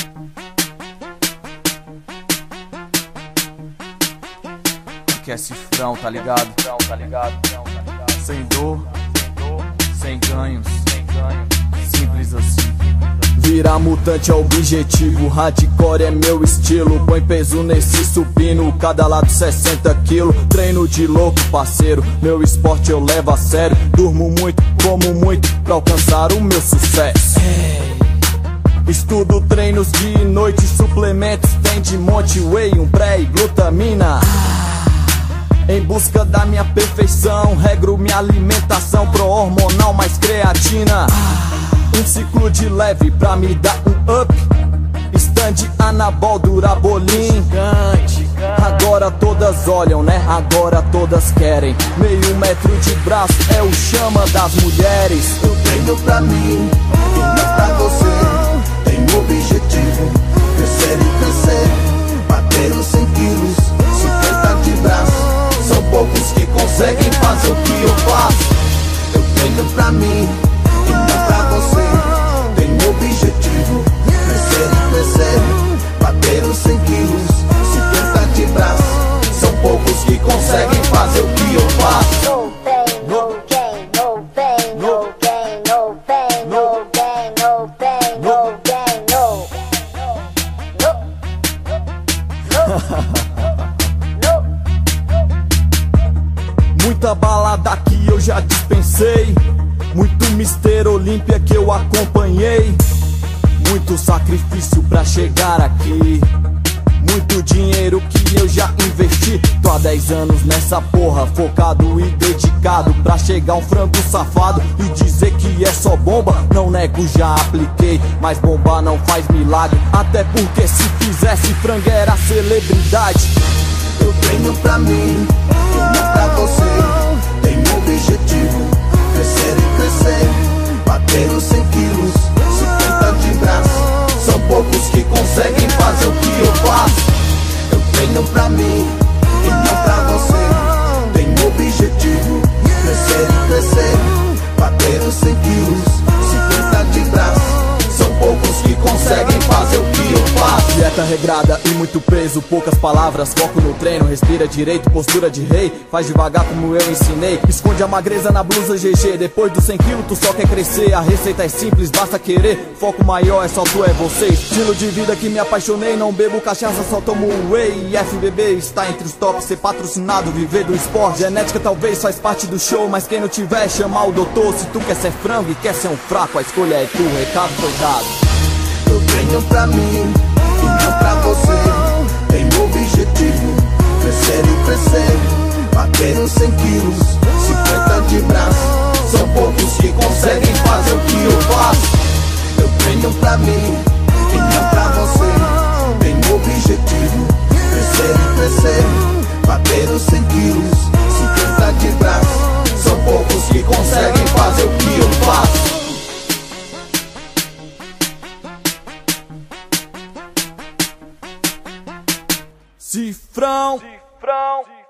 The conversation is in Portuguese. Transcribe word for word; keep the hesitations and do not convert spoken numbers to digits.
Que é cifrão, tá ligado? Sem dor, sem ganhos, simples assim. Virar mutante é o objetivo, hardcore é meu estilo. Põe peso nesse supino, cada lado sessenta quilos. Treino de louco, parceiro, meu esporte eu levo a sério. Durmo muito, como muito, pra alcançar o meu sucesso. Estudo treinos de noite, suplementos tem de monte. Whey, um pré e glutamina. Em busca da minha perfeição, regro minha alimentação pro-hormonal mais creatina. Um ciclo de leve pra me dar um up. Stand anabol, durabolim. Agora todas olham, né? Agora todas querem. Meio metro de braço é o chama das mulheres. Eu treino pra mim e não pra você. Tenho objetivo, crescer e crescer. Bater os cem quilos, cinquenta de braço. São poucos que conseguem fazer o que eu faço. Eu treino pra mim e não pra você. Tenho objetivo, crescer e crescer. Bater os cem quilos, cinquenta de braço. São poucos que conseguem fazer o que eu faço. No pain, no gain, no pain, no gain, no pain, no gain, no pain, no gain, no. Muita balada que eu já dispensei, muito mister Olímpia que eu acompanhei, muito sacrifício pra chegar aqui, muito dinheiro que eu já investi. Tô há dez anos nessa porra, focado e dedicado pra chegar um frango safado e dizer que é só bomba. Não nego, já apliquei, mas bomba não faz milagre. Até porque se fizesse frango era celebridade. Eu treino pra mim e não pra você. Tenho objetivo, crescer e crescer. Bater os cem quilos, cinquenta de braço. São poucos que conseguem fazer o que eu faço. Eu treino pra mim e não pra você. Tenho objetivo, crescer e crescer. Bater os cem quilos, cinquenta de braço. São poucos que conseguem fazer o que eu faço. Dieta regrada e muito peso, poucas palavras, foco no treino, respira direito, postura de rei. Faz devagar como eu ensinei, esconde a magreza na blusa G G. Depois dos cem quilos tu só quer crescer, a receita é simples, basta querer. Foco maior é só tu, é você. Estilo de vida que me apaixonei, não bebo cachaça, só tomo whey. F B B está entre os tops, ser patrocinado, viver do esporte. Genética talvez faz parte do show, mas quem não tiver chama o doutor. Se tu quer ser frango e quer ser um fraco, a escolha é tu, recado foi dado. Eu treino pra mim e não pra você. Tenho objetivo, crescer e crescer. Bater os cem quilos, cinquenta de braço. São poucos que conseguem fazer o que eu faço. Eu treino pra mim e não pra você. Tenho objetivo, crescer e crescer. Bater os cem quilos, cinquenta de braço. São poucos que conseguem fazer o que eu faço. Cifrão, Cifrão.